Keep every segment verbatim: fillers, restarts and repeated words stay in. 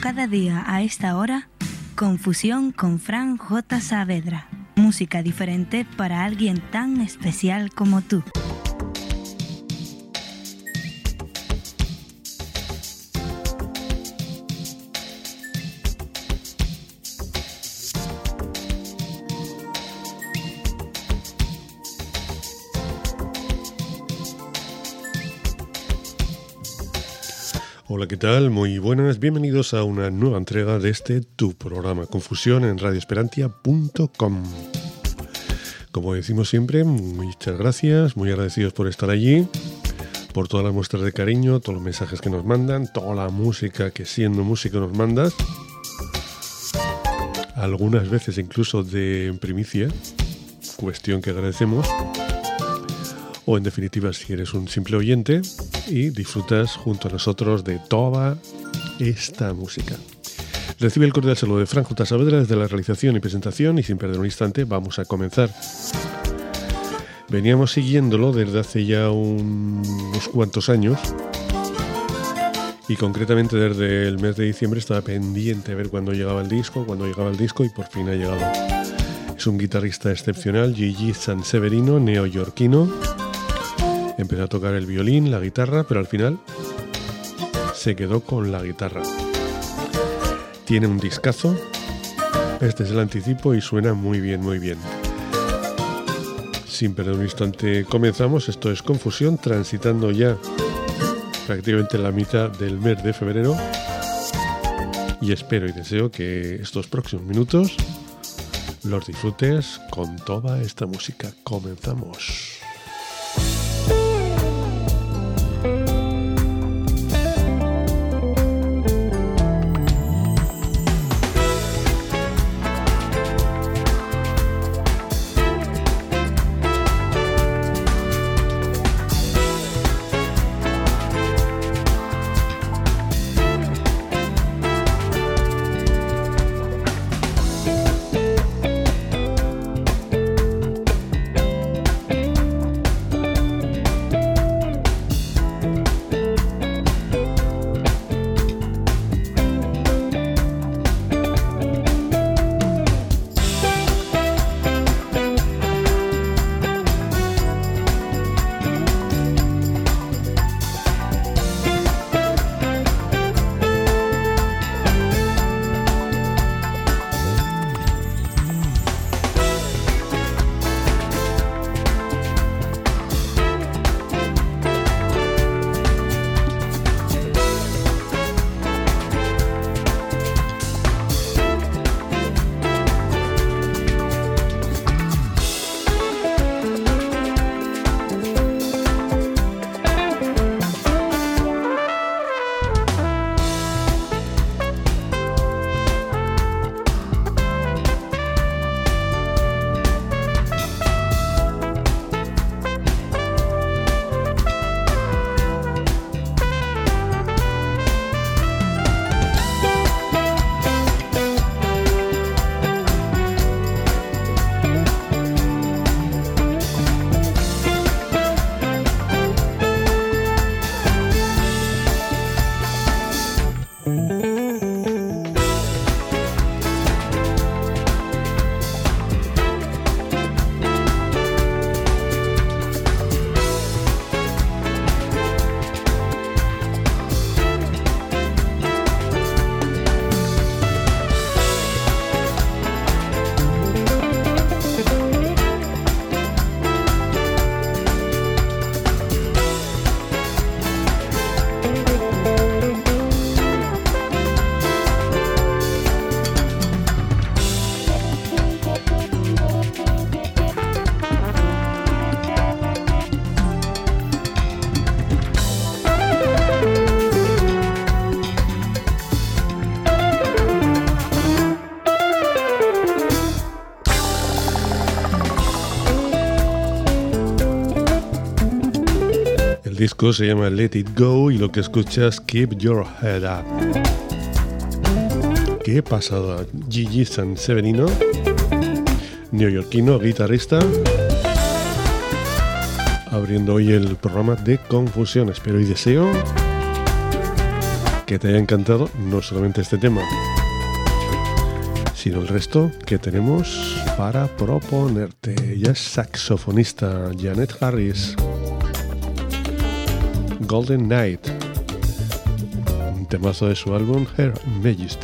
cada día a esta hora, Confusión con Fran J. Saavedra. Música diferente para alguien tan especial como tú. Hola, ¿qué tal? Muy buenas, bienvenidos a una nueva entrega de este tu programa Confusión en radio esperantia punto com. Como decimos siempre, muchas gracias, muy agradecidos por estar allí, por todas las muestras de cariño, todos los mensajes que nos mandan, toda la música que siendo músico nos mandas, algunas veces incluso de primicia, cuestión que agradecemos, o en definitiva si eres un simple oyente y disfrutas junto a nosotros de toda esta música. Recibe el cordial saludo de Fran J. Saavedra desde la realización y presentación, y sin perder un instante vamos a comenzar. Veníamos siguiéndolo desde hace ya un, unos cuantos años, y concretamente desde el mes de diciembre estaba pendiente a ver cuándo llegaba el disco, cuándo llegaba el disco y por fin ha llegado. Es un guitarrista excepcional, Gigi Sanseverino, neoyorquino. Empezó a tocar el violín, la guitarra, pero al final se quedó con la guitarra. Tiene un discazo, este es el anticipo y suena muy bien, muy bien. Sin perder un instante comenzamos, esto es Confusión, transitando ya prácticamente la mitad del mes de febrero, y espero y deseo que estos próximos minutos los disfrutes con toda esta música. Comenzamos. El disco se llama Let It Go y lo que escuchas, Keep Your Head Up. ¿Qué pasado a Gigi Sanseverino, neoyorquino, guitarrista, abriendo hoy el programa de Confusión? Espero y deseo que te haya encantado no solamente este tema, sino el resto que tenemos para proponerte. Ella es saxofonista, Janet Harris. Golden Night, un temazo de su álbum Her Majesty.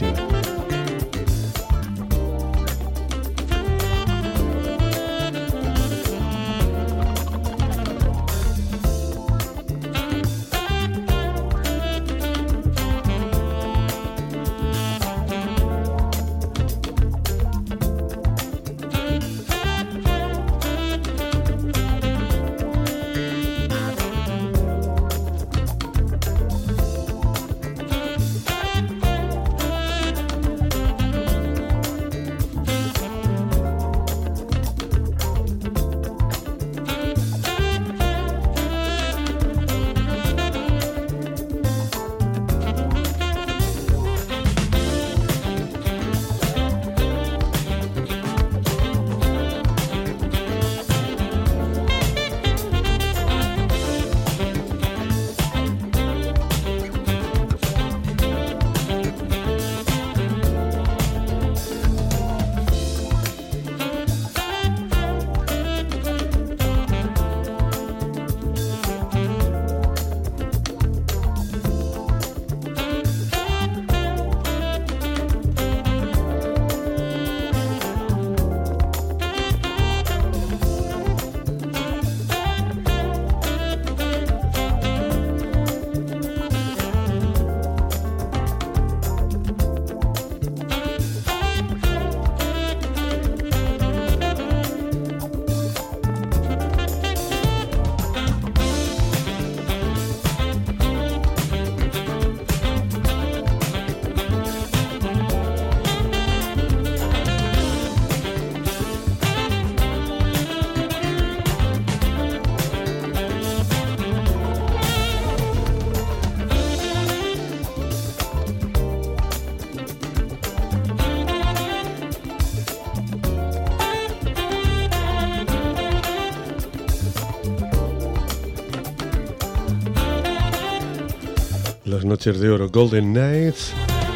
Las noches de oro, Golden Nights,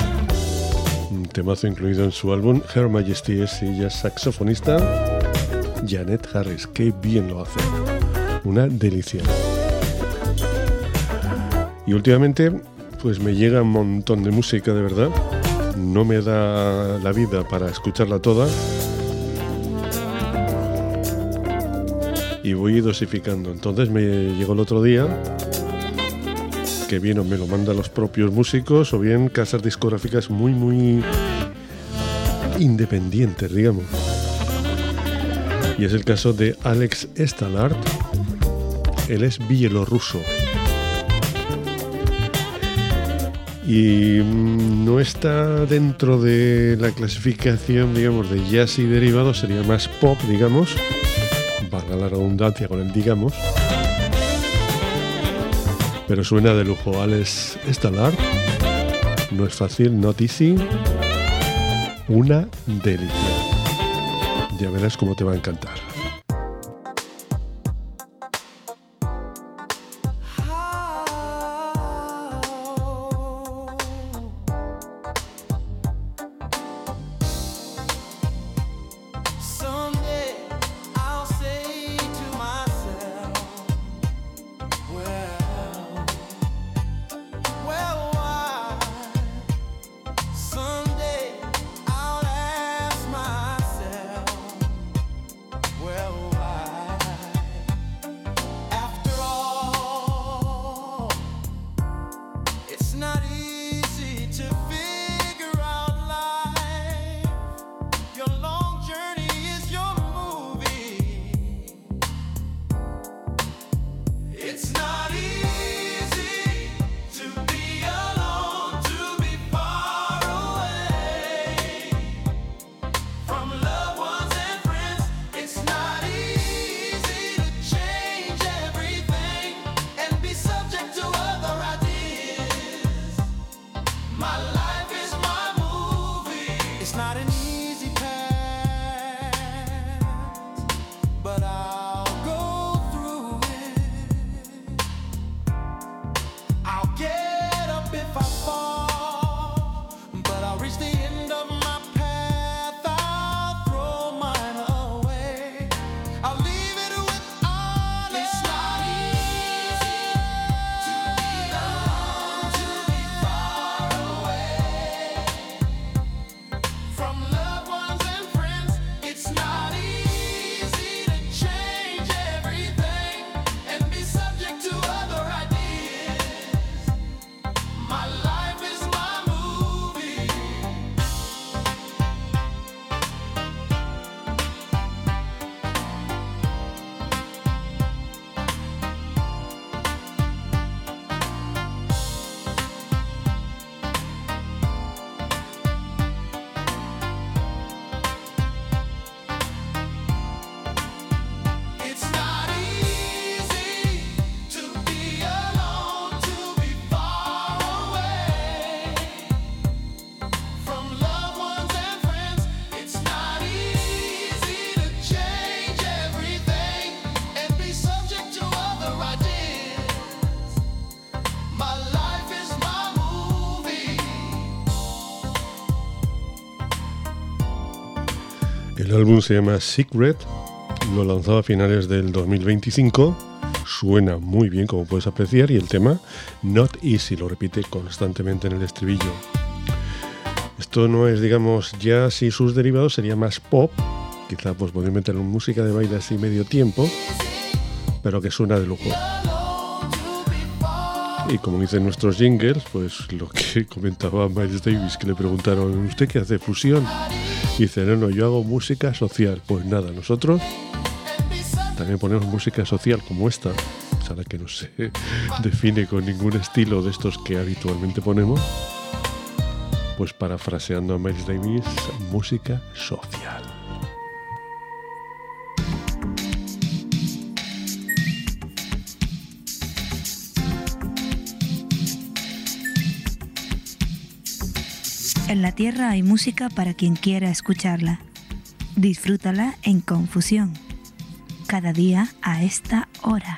un temazo incluido en su álbum Her Majesty. Es ella saxofonista, Janet Harris. Qué bien lo hace, una delicia. Y últimamente pues me llega un montón de música, de verdad. No me da la vida para escucharla toda y voy dosificando. Entonces me llegó el otro día que bien o me lo mandan los propios músicos o bien casas discográficas muy muy independientes, digamos. Y es el caso de Alex Stallard. Él es bielorruso y no está dentro de la clasificación, digamos, de jazz y derivados. Sería más pop, digamos, valga la redundancia con el digamos. Pero suena de lujo. Alex Stallard, no es fácil, not easy, una delicia. Ya verás cómo te va a encantar. Well, El álbum se llama Secret, lo lanzó a finales del dos mil veinticinco, suena muy bien como puedes apreciar y el tema Not Easy lo repite constantemente en el estribillo. Esto no es, digamos, jazz y sus derivados, sería más pop, quizá pues podéis meter música de baile así medio tiempo, pero que suena de lujo. Y como dicen nuestros jingles, pues lo que comentaba Miles Davis, que le preguntaron, ¿usted qué hace? ¿Fusión? Y dice, no, no, yo hago música social. Pues nada, nosotros también ponemos música social como esta, o sea, la que no se define con ningún estilo de estos que habitualmente ponemos, pues parafraseando a Miles Davis, música social. En la Tierra hay música para quien quiera escucharla. Disfrútala en Confusión. Cada día a esta hora.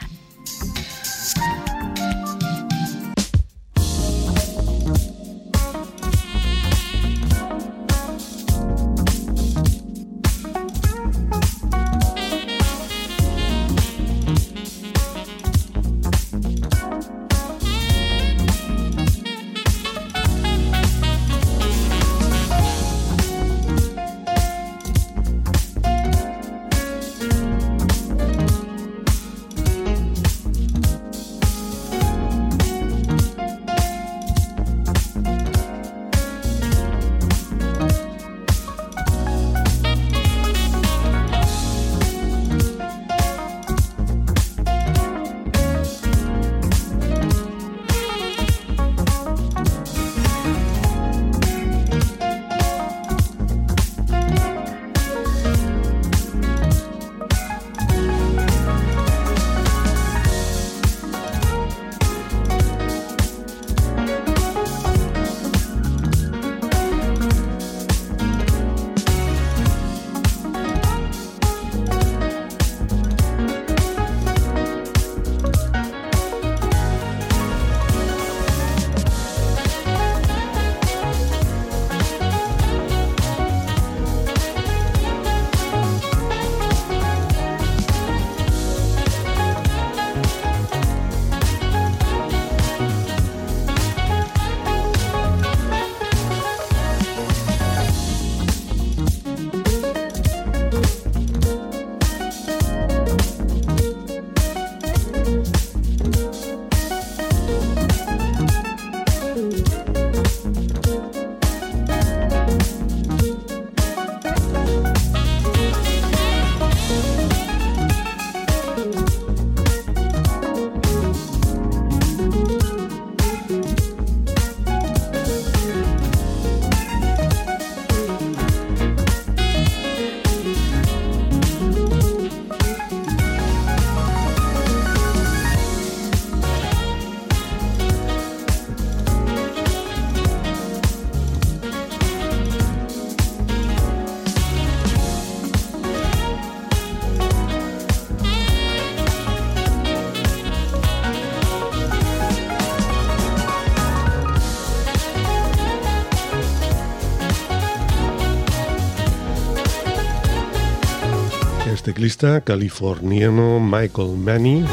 Teclista californiano Michael Manny,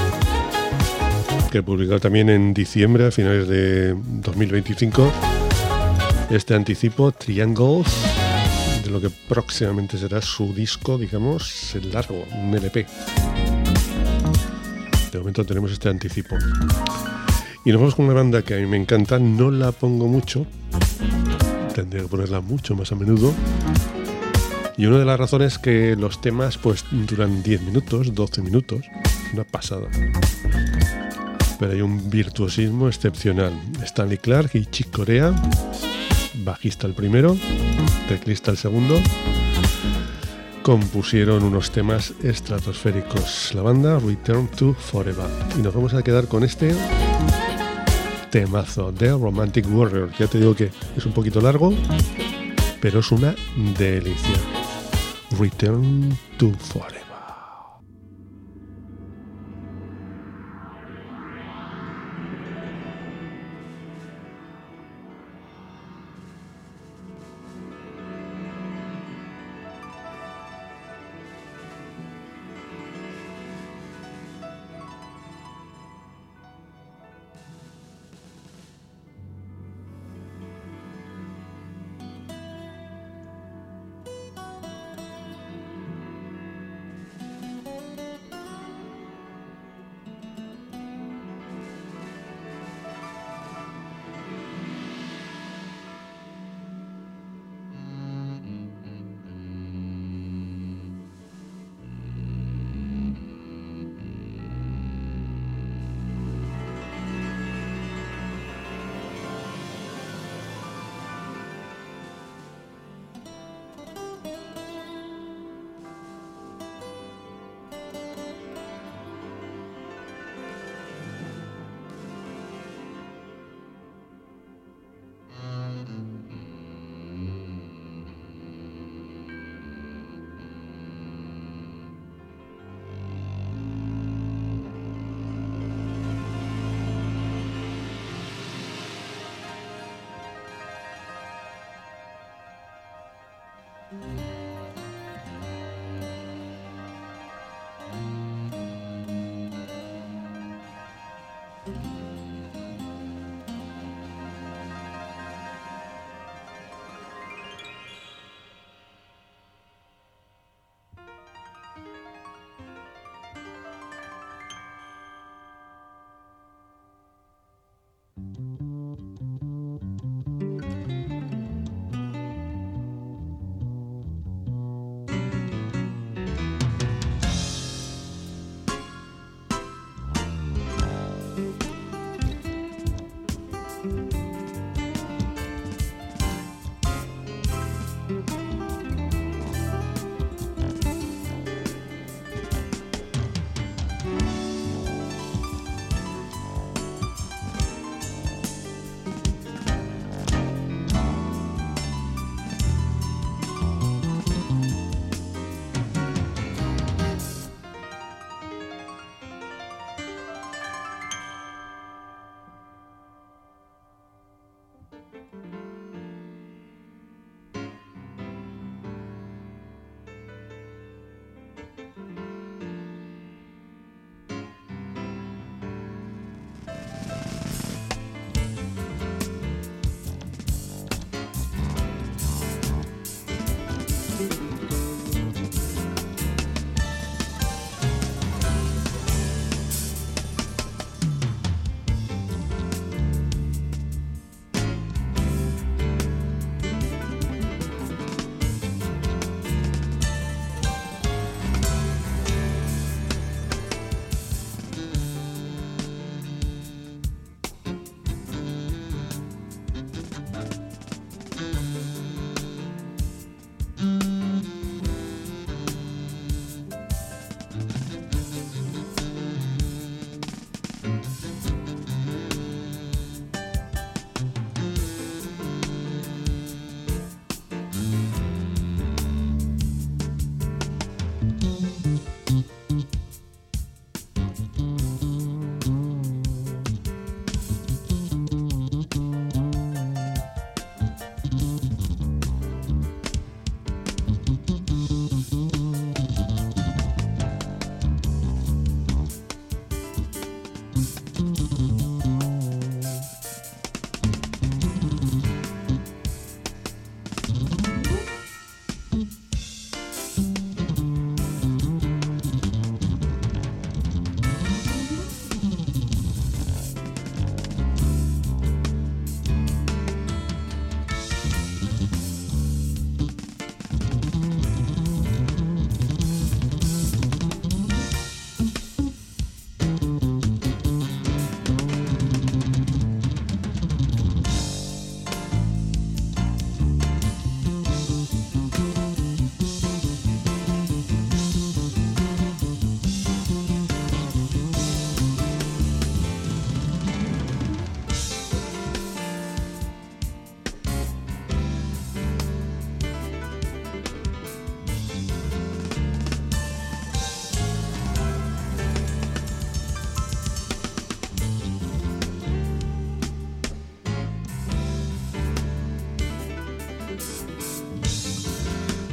que publicó también en diciembre, a finales de dos mil veinticinco, este anticipo Triangles, de lo que próximamente será su disco, digamos, el largo, un L P. De momento tenemos este anticipo. Y nos vamos con una banda que a mí me encanta, no la pongo mucho, tendría que ponerla mucho más a menudo. Y una de las razones es que los temas pues duran diez minutos, doce minutos, una pasada. Pero hay un virtuosismo excepcional. Stanley Clarke y Chick Corea, bajista el primero, teclista el segundo, compusieron unos temas estratosféricos. La banda Return to Forever. Y nos vamos a quedar con este temazo de Romantic Warrior. Ya te digo que es un poquito largo, pero es una delicia. Return to Forever.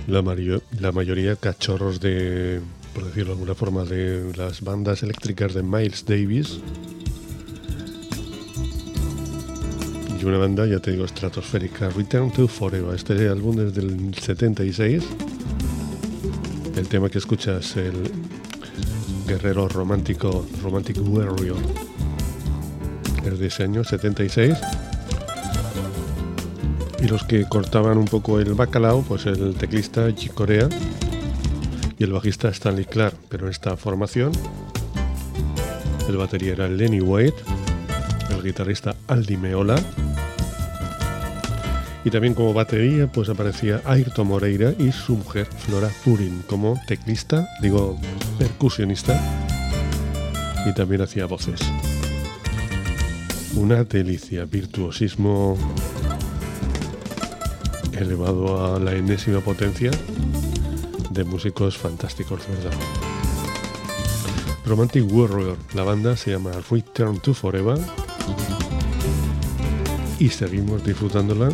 la, mario- la mayoría cachorros de, por decirlo de alguna forma, de las bandas eléctricas de Miles Davis. Y una banda, ya te digo, estratosférica, Return to Forever. Este álbum es del setenta y seis. El tema que escuchas, el guerrero romántico, Romantic Warrior, es de ese año, setenta y seis. Y los que cortaban un poco el bacalao, pues el teclista Chick Corea y el bajista Stanley Clark. Pero en esta formación, el batería era Lenny Wade, el guitarrista Aldi Meola, y también como batería pues aparecía Ayrton Moreira y su mujer Flora Purin como teclista, digo percusionista, y también hacía voces. Una delicia, virtuosismo elevado a la enésima potencia, de músicos fantásticos, ¿verdad? Romantic Warrior, la banda se llama Return to Forever, y seguimos disfrutándola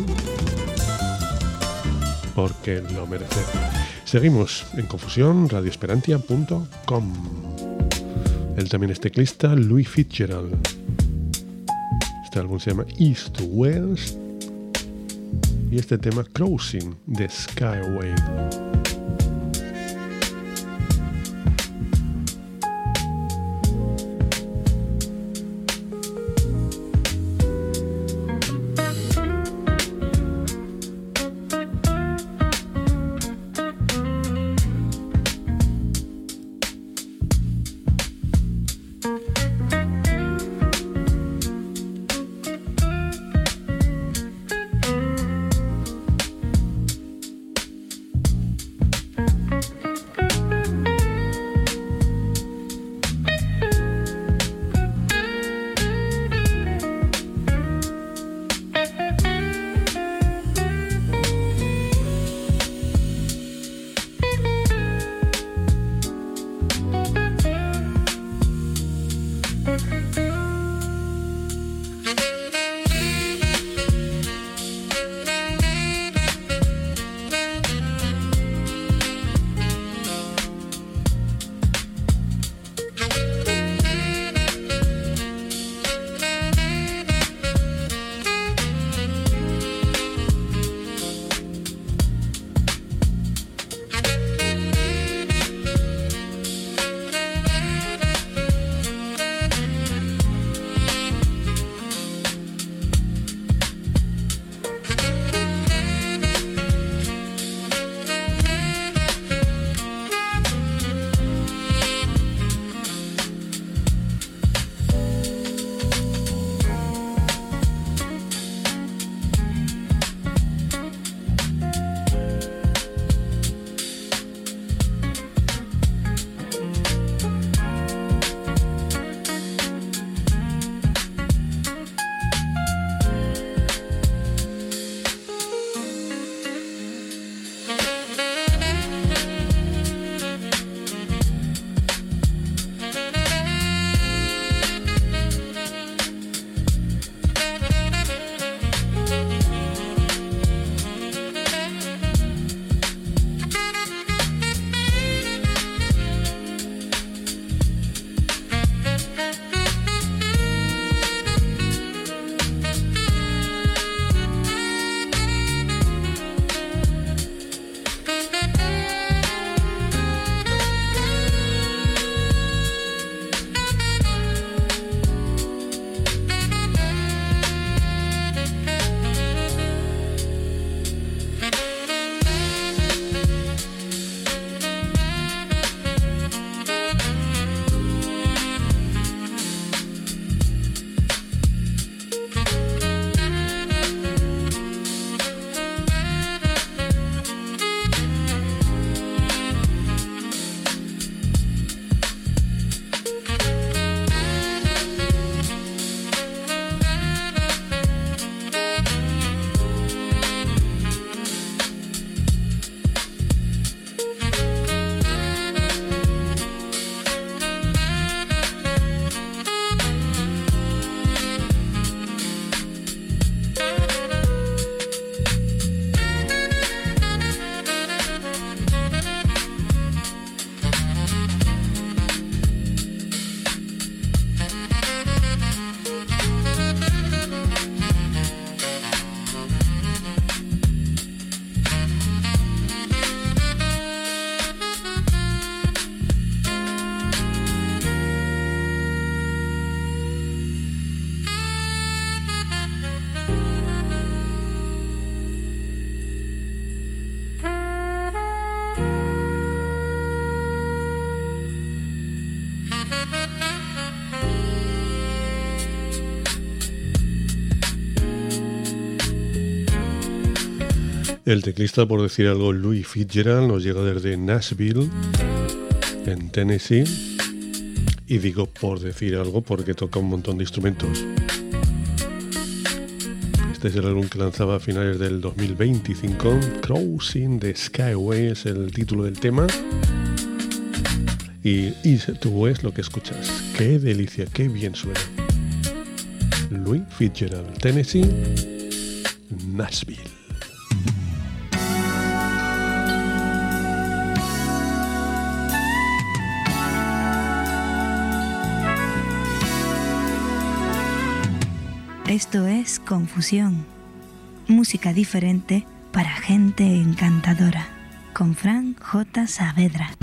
porque lo merece. Seguimos en Confusión, radioesperantia punto com. Él también es teclista, Louis Fitzgerald. Este álbum se llama East to West y este tema Crossing the Skyway. El teclista, por decir algo, Louis Fitzgerald, nos llega desde Nashville, en Tennessee. Y digo por decir algo porque toca un montón de instrumentos. Este es el álbum que lanzaba a finales del dos mil veinticinco. Crossing the Skyway es el título del tema. Y East to West lo que escuchas. ¡Qué delicia! ¡Qué bien suena! Louis Fitzgerald, Tennessee, Nashville. Esto es Confusión, música diferente para gente encantadora, con Fran J. Saavedra.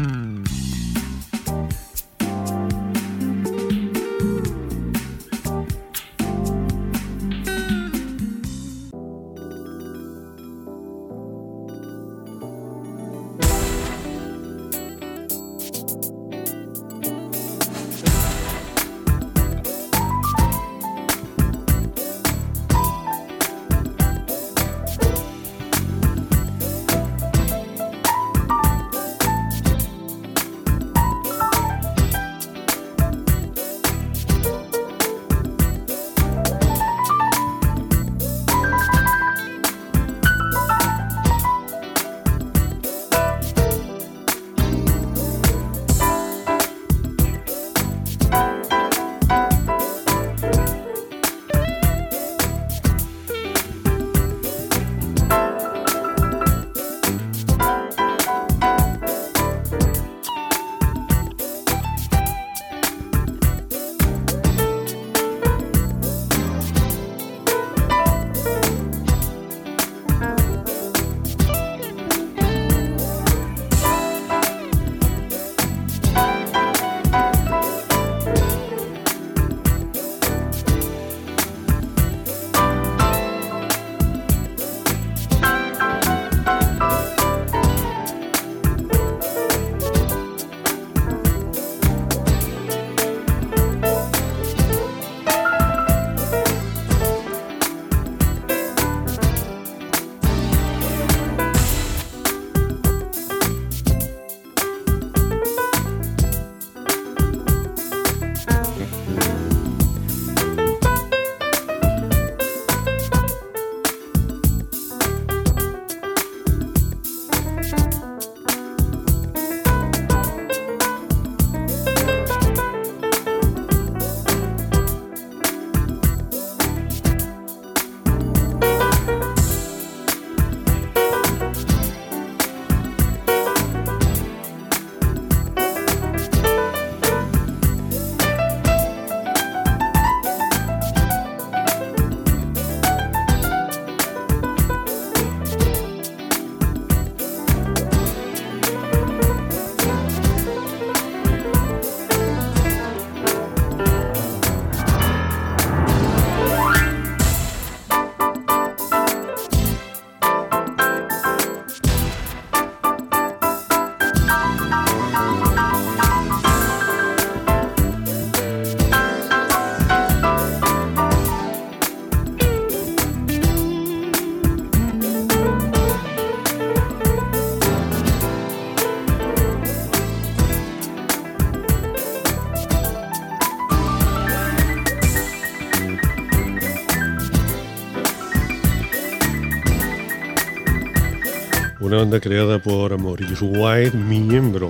Una banda creada por Maurice White, miembro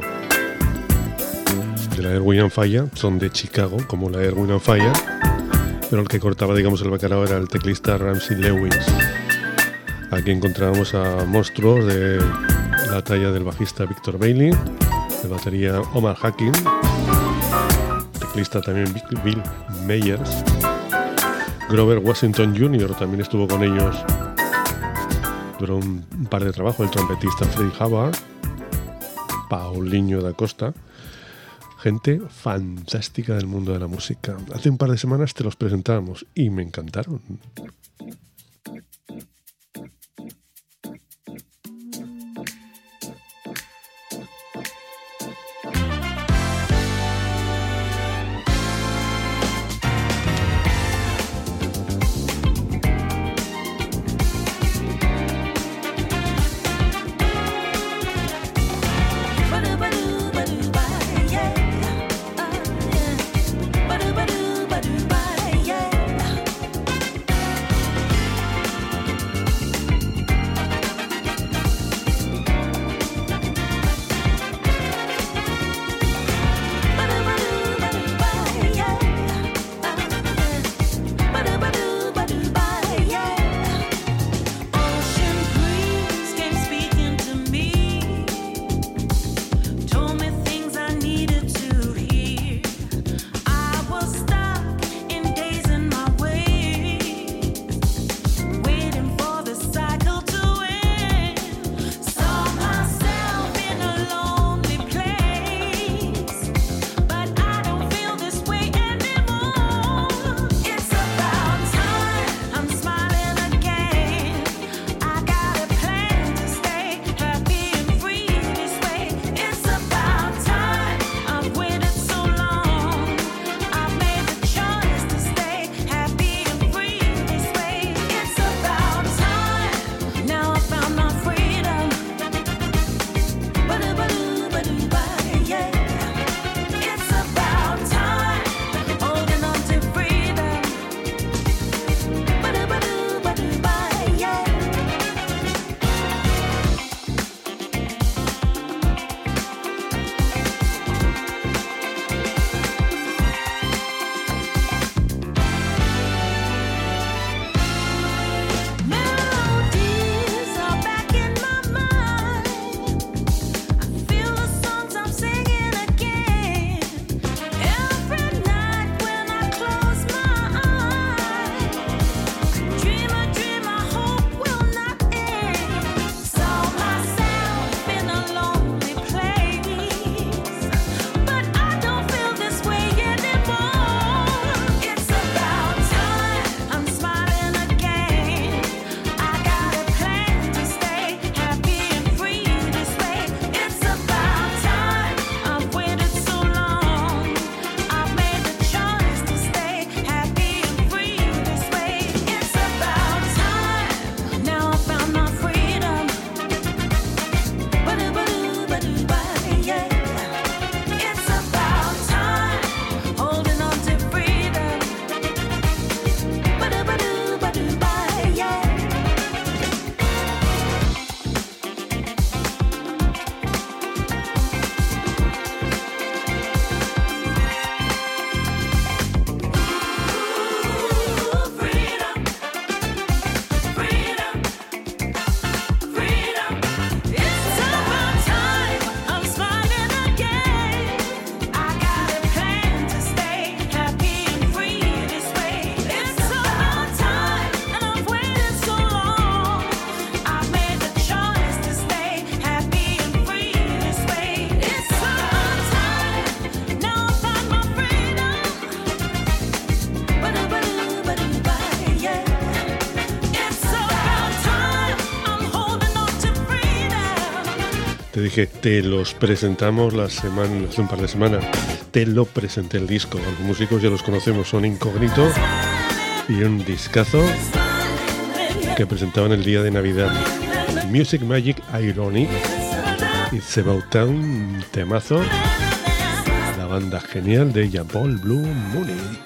de la Earth, Wind and Fire. Son de Chicago, como la Earth, Wind and Fire, pero el que cortaba, digamos, el bacalao era el teclista Ramsey Lewis. Aquí encontrábamos a monstruos de la talla del bajista Victor Bailey, de batería Omar Hakim, teclista también Bill Meyers, Grover Washington junior también estuvo con ellos. Duró un, un par de trabajos, el trompetista Freddie Hubbard, Paulinho da Costa, gente fantástica del mundo de la música. Hace un par de semanas te los presentábamos y me encantaron. dije, te los presentamos la semana, hace un par de semanas. Te lo presenté el disco. Los músicos ya los conocemos, son Incógnito y un discazo que presentaban el día de Navidad. Music Magic Ironic. It's About Town, un temazo. La banda genial de Jean-Paul Blue Munich.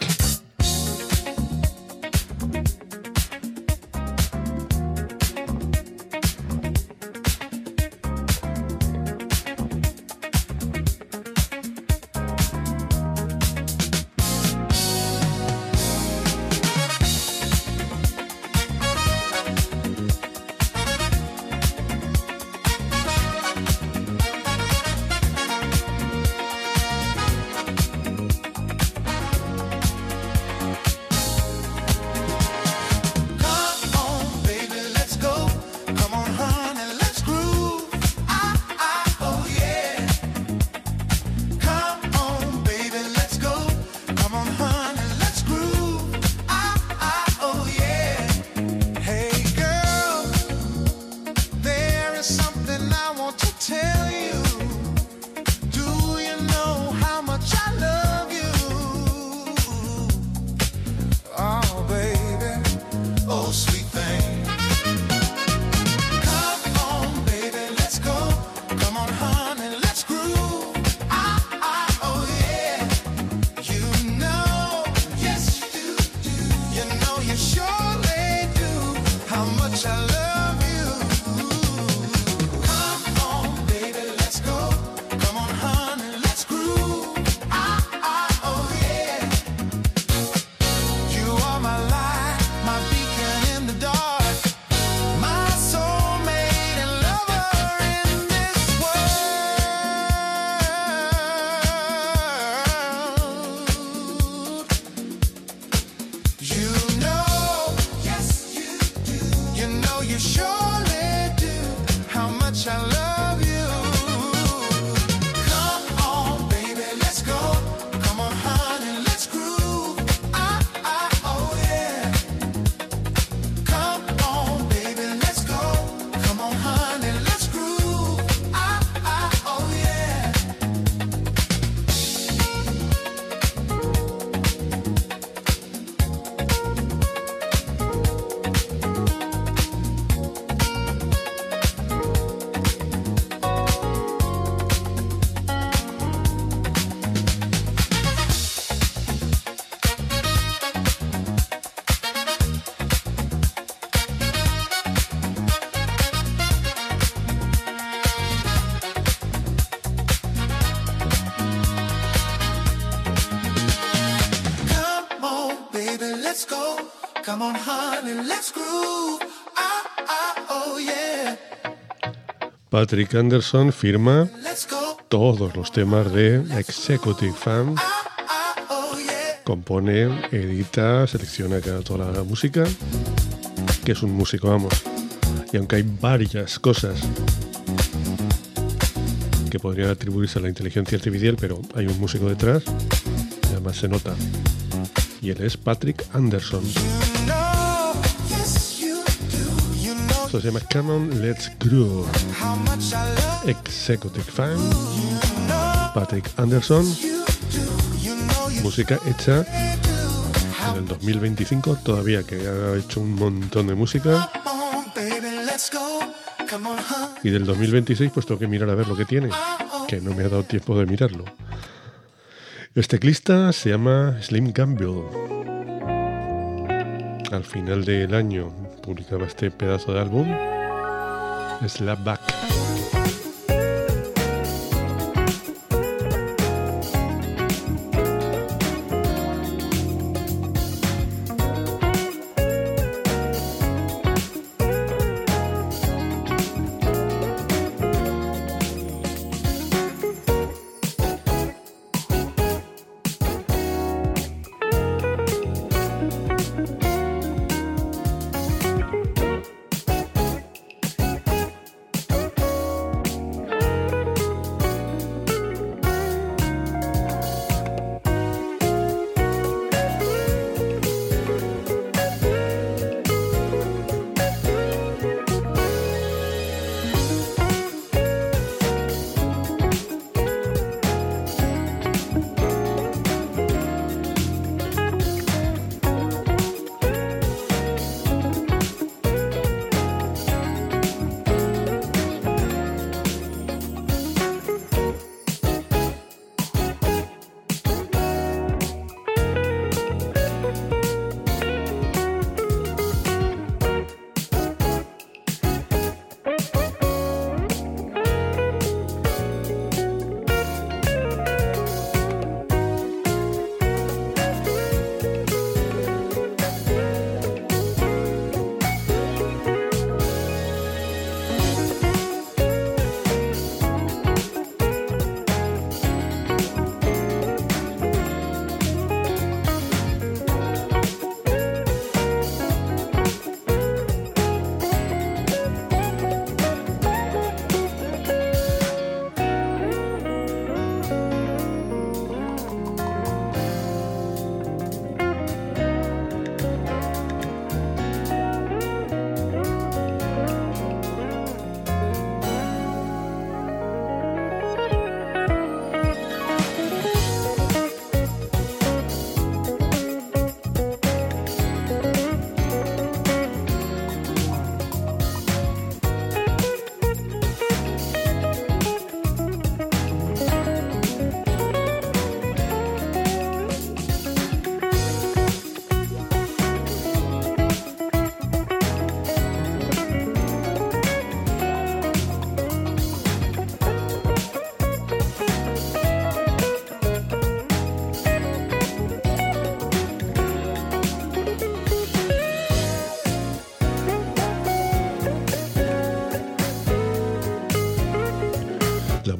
Patrick Anderson firma todos los temas de Executive Fan, compone, edita, selecciona toda la música, que es un músico, vamos. Y aunque hay varias cosas que podrían atribuirse a la inteligencia artificial, pero hay un músico detrás, y además se nota. Y él es Patrick Anderson. Esto se llama Come On Let's Groove. Executive Fan, Patrick Anderson, música hecha en el dos mil veinticinco, todavía que ha hecho un montón de música. Y del dos mil veintiséis pues tengo que mirar a ver lo que tiene, que no me ha dado tiempo de mirarlo. El teclista se llama Slim Gamble. Al final del año publicaba este pedazo de álbum, Slapback.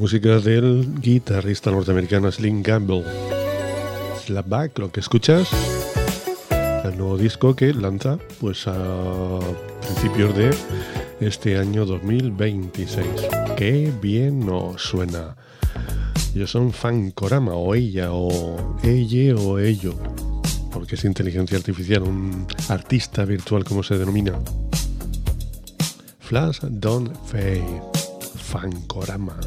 música del guitarrista norteamericano Slim Gamble. Slapback, lo que escuchas, el nuevo disco que lanza pues a principios de este año dos mil veintiséis. Qué bien nos suena. Ellos son Fankorama, o ella, o ella, o ello, porque es inteligencia artificial, un artista virtual como se denomina. Flash Don't Fade, Fankorama.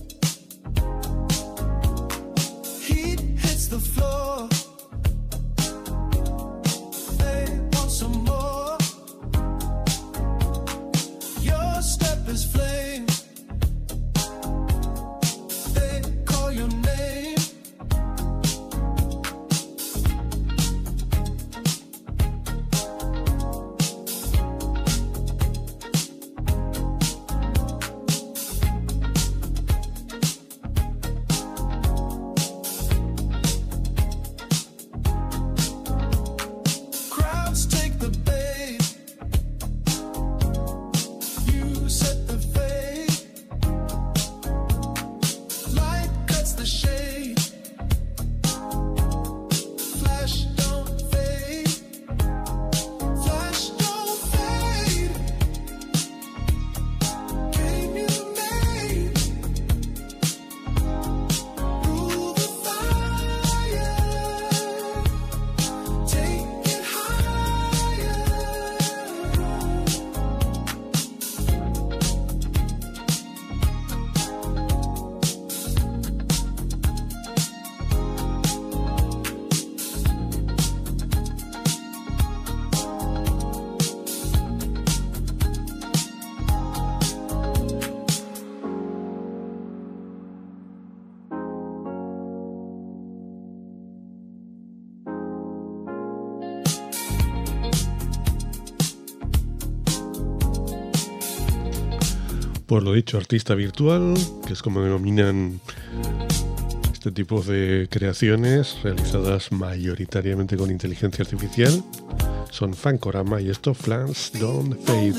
Pues lo dicho, artista virtual, que es como denominan este tipo de creaciones realizadas mayoritariamente con inteligencia artificial, son Fankorama y esto Flash Don't Fade.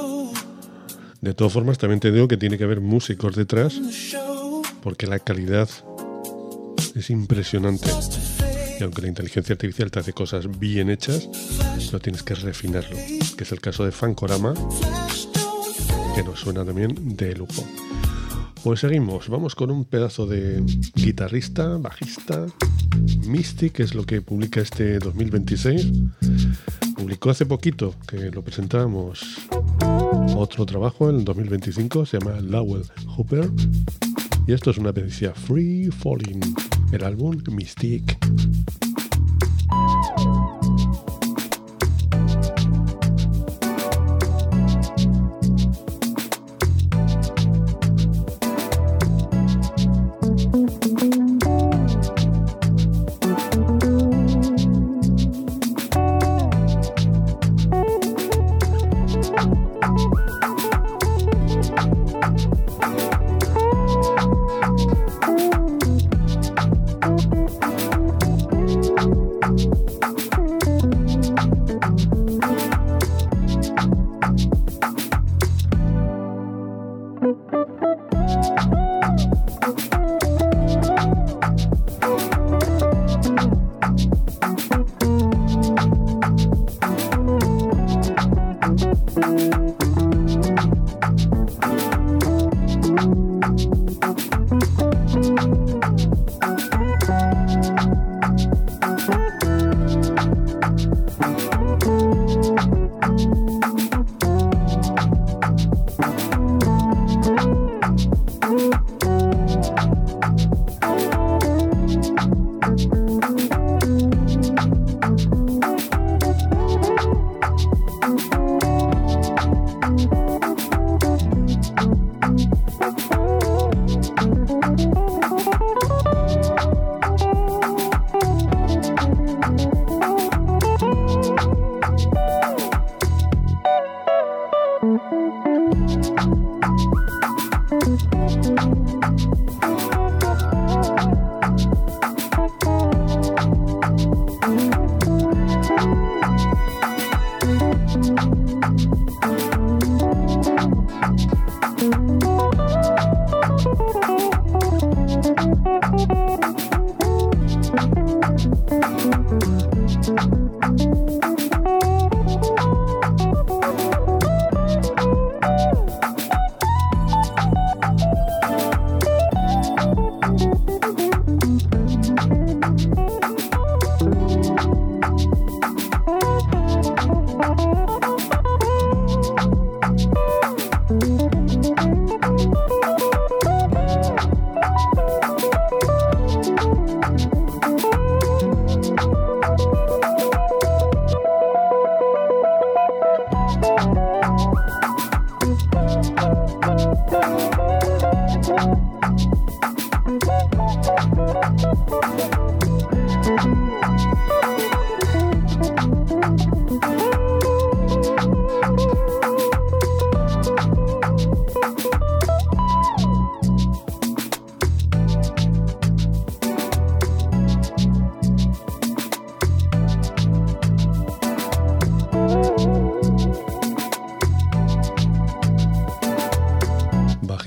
De todas formas, también te digo que tiene que haber músicos detrás, porque la calidad es impresionante. Y aunque la inteligencia artificial te hace cosas bien hechas, no tienes que refinarlo, que es el caso de Fankorama, que nos suena también de lujo. Pues seguimos, vamos con un pedazo de guitarrista, bajista, Mystic, que es lo que publica este dos mil veintiséis. Publicó hace poquito, que lo presentábamos, otro trabajo en el dos mil veinticinco, se llama Lowell Hooper, y esto es una pericia Free Falling, el álbum Mystic.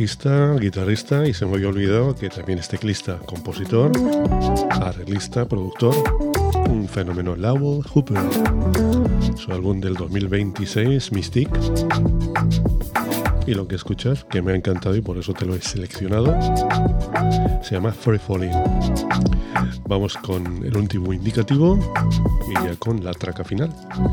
bajista, guitarrista y se me había olvidado que también es teclista, compositor, arreglista, productor, un fenómeno, Lowell Hooper. Su álbum del dos mil veintiséis, Mystique. Y lo que escuchas, que me ha encantado y por eso te lo he seleccionado, se llama Free Falling. Vamos con el último indicativo y ya con la traca final.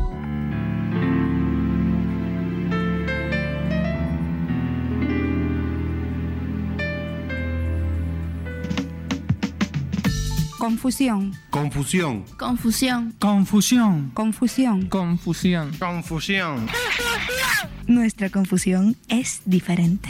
Confusión. Confusión. Confusión. Confusión. Confusión. Confusión. Confusión. Nuestra confusión es diferente.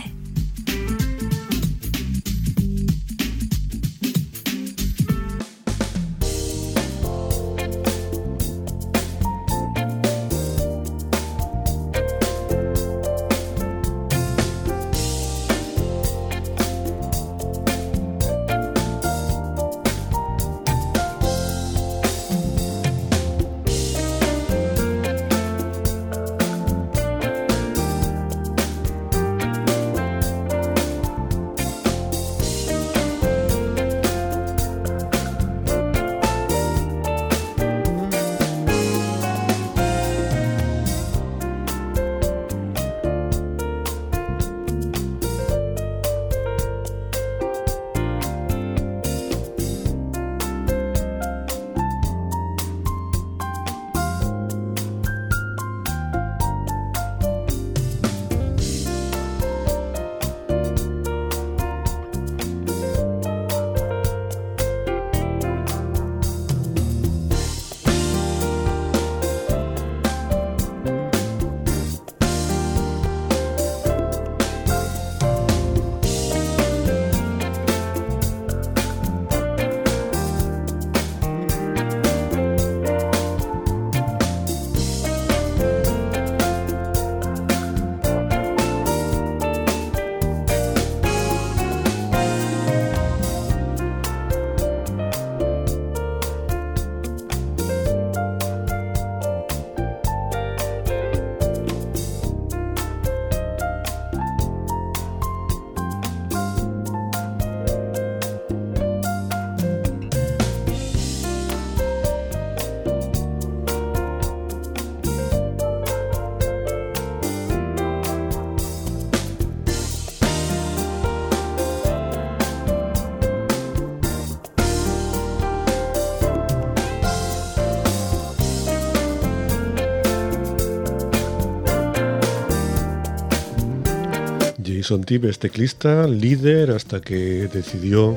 Jason Tipp es teclista, líder, hasta que decidió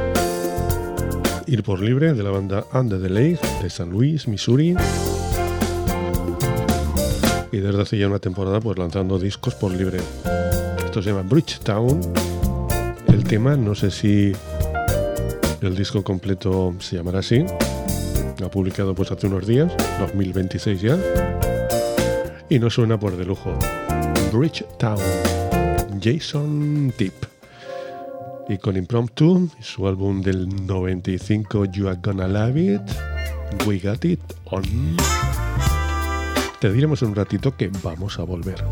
ir por libre de la banda Under the Lake de San Luis, Missouri. Y desde hace ya una temporada pues lanzando discos por libre. Esto se llama Bridgetown. El tema, no sé si el disco completo se llamará así. Lo ha publicado pues hace unos días, dos mil veintiséis ya. Y no suena por de lujo. Bridgetown. Jason Tipp. Y con Impromptu, su álbum del noventa y cinco, You Are Gonna Love It, We Got It On. Te diremos un ratito que vamos a volver.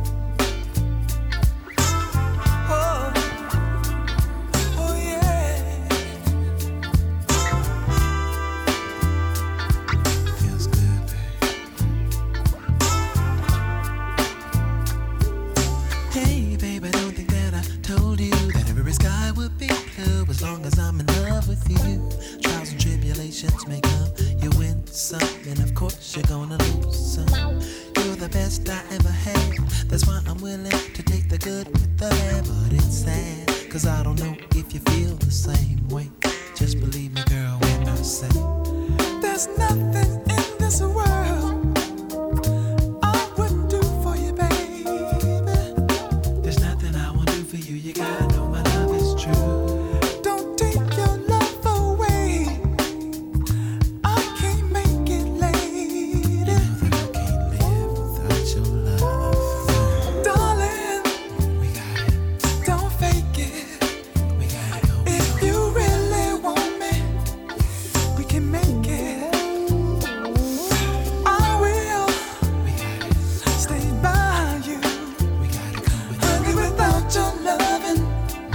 Stay by you, honey, without your loving.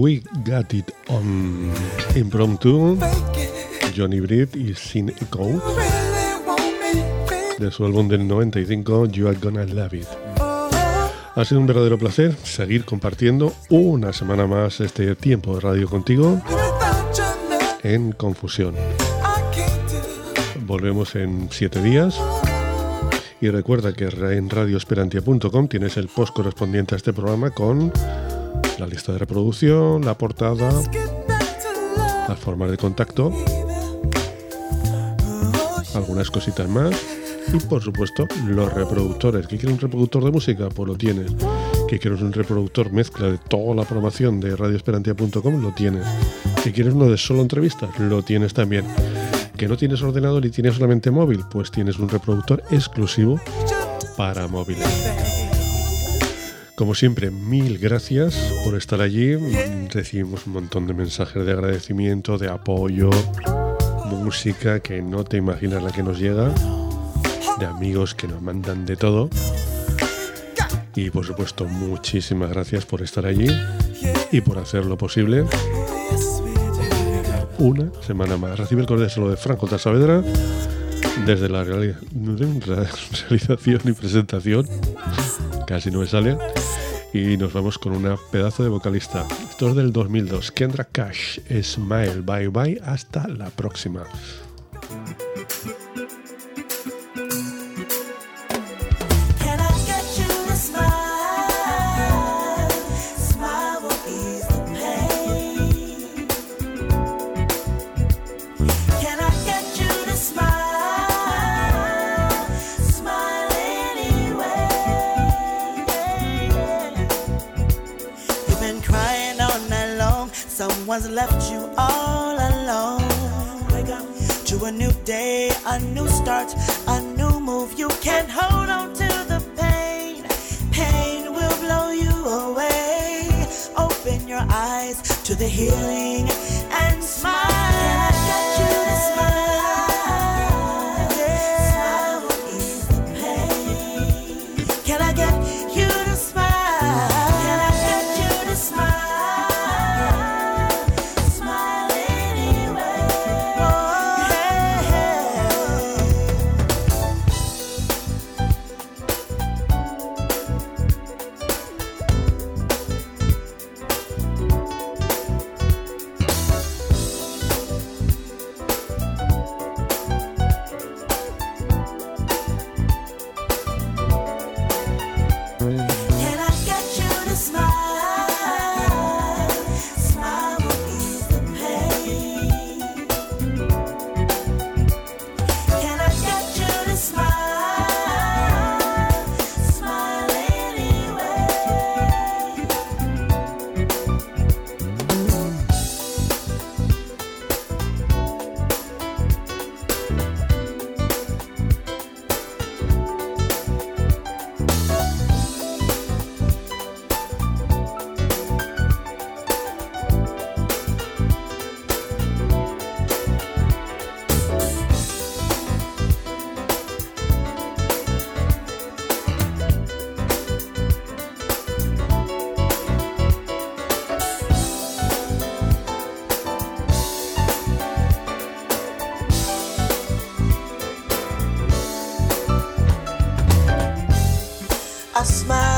We Got It On. Impromptu, Johnny Britt y Sin Echo, de su álbum del noventa y cinco, You Are Gonna Love It. Ha sido un verdadero placer seguir compartiendo una semana más este tiempo de radio contigo en Confusión. Volvemos en siete días. Y recuerda que en radio esperantia punto com tienes el post correspondiente a este programa con la lista de reproducción, la portada, las formas de contacto, algunas cositas más y por supuesto los reproductores. ¿Qué quieres un reproductor de música? Pues lo tienes. ¿Qué quieres un reproductor mezcla de toda la programación de radio esperantia punto com? Lo tienes. ¿Qué quieres uno de solo entrevistas? Lo tienes también. ¿Que no tienes ordenador y tienes solamente móvil? Pues tienes un reproductor exclusivo para móviles. Como siempre, mil gracias por estar allí. Recibimos un montón de mensajes de agradecimiento, de apoyo, música que no te imaginas la que nos llega, de amigos que nos mandan de todo. Y por supuesto, muchísimas gracias por estar allí y por hacer lo posible. Una semana más. Recibe el cordial saludo de Franco J. Saavedra desde la reali- realización y presentación. Casi no me sale. Y nos vamos con una pedazo de vocalista. Esto es del dos mil dos. Kendra Cash. Smile. Bye bye. Hasta la próxima. Someone's left you all alone. Wake up to a new day, a new start, a new move. You can't hold on to the pain. Pain will blow you away. Open your eyes to the healing and smile. Can I get you to smile? Yeah. Smile will ease the pain. Can I get you to smile? Can I get you to smile? A smile.